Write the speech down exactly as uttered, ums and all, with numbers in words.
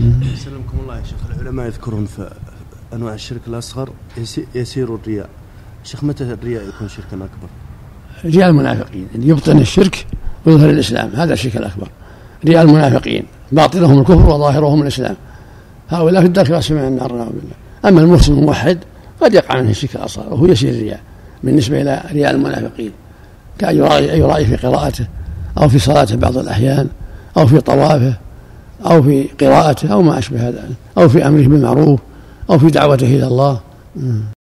سلمكم الله يا شيخ. العلماء يذكرون في أنواع الشرك الأصغر يسير الرياء. شيخ متى الرياء يكون شركا أكبر؟ رياء المنافقين اللي يبطن الشرك ويظهر الإسلام، هذا الشرك الأكبر. رياء المنافقين باطنهم الكفر وظاهرهم الإسلام، هؤلاء في الدرك الأسفل من النار نعوذ بالله. أما المسلم الموحد قد يقع منه الشرك الأصغر وهو يسير الرياء بالنسبة إلى رياء المنافقين، كأن يرائي في قراءته أو في صلاته بعض الأحيان أو في طوافه أو في قراءته أو ما أشبه هذا، أو في أمره بالمعروف أو في دعوته إلى الله.